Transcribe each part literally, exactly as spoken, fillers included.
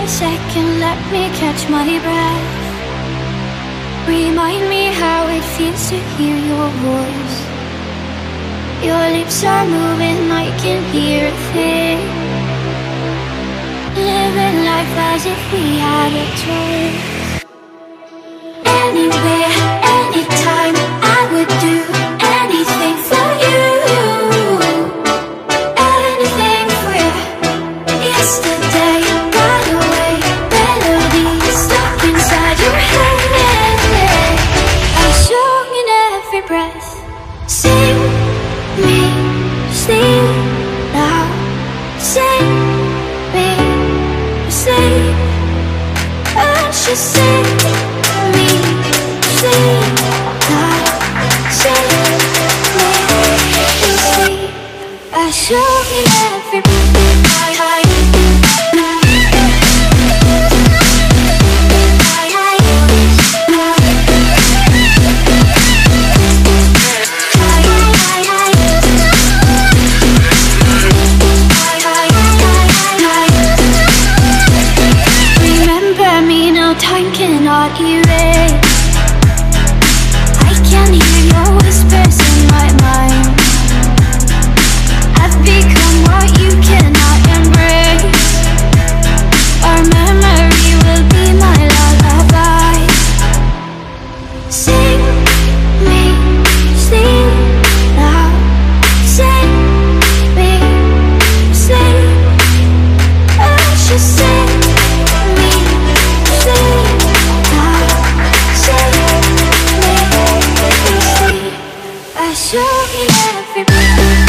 second, let me catch my breath. Remind me how it feels to hear your voice. Your lips are moving, I can hear a thing. Living life as if we had a choice. Anywhere, anytime, I would do anything for you. Anything for you. Yesterday got away, melodies stuck inside your head. A song in every breath. Sing me, sing now. Sing me, sing. And she sing me, sing now. Sing me, sing. A song in every breath. Time cannot erase. I can hear your whispers in my mind. I've become what you cannot embrace. Our memory will be my lullaby. Sing me, sing now. Sing me, sing. I should sing. Show me every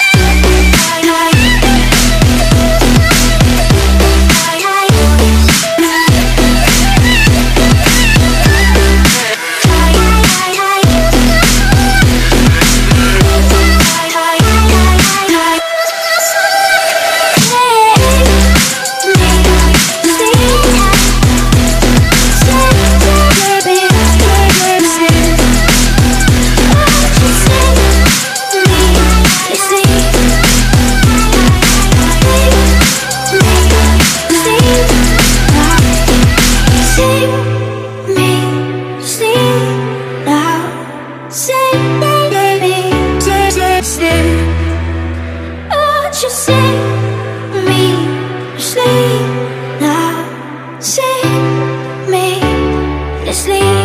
just sing me, sleep now. Sing me, sleep.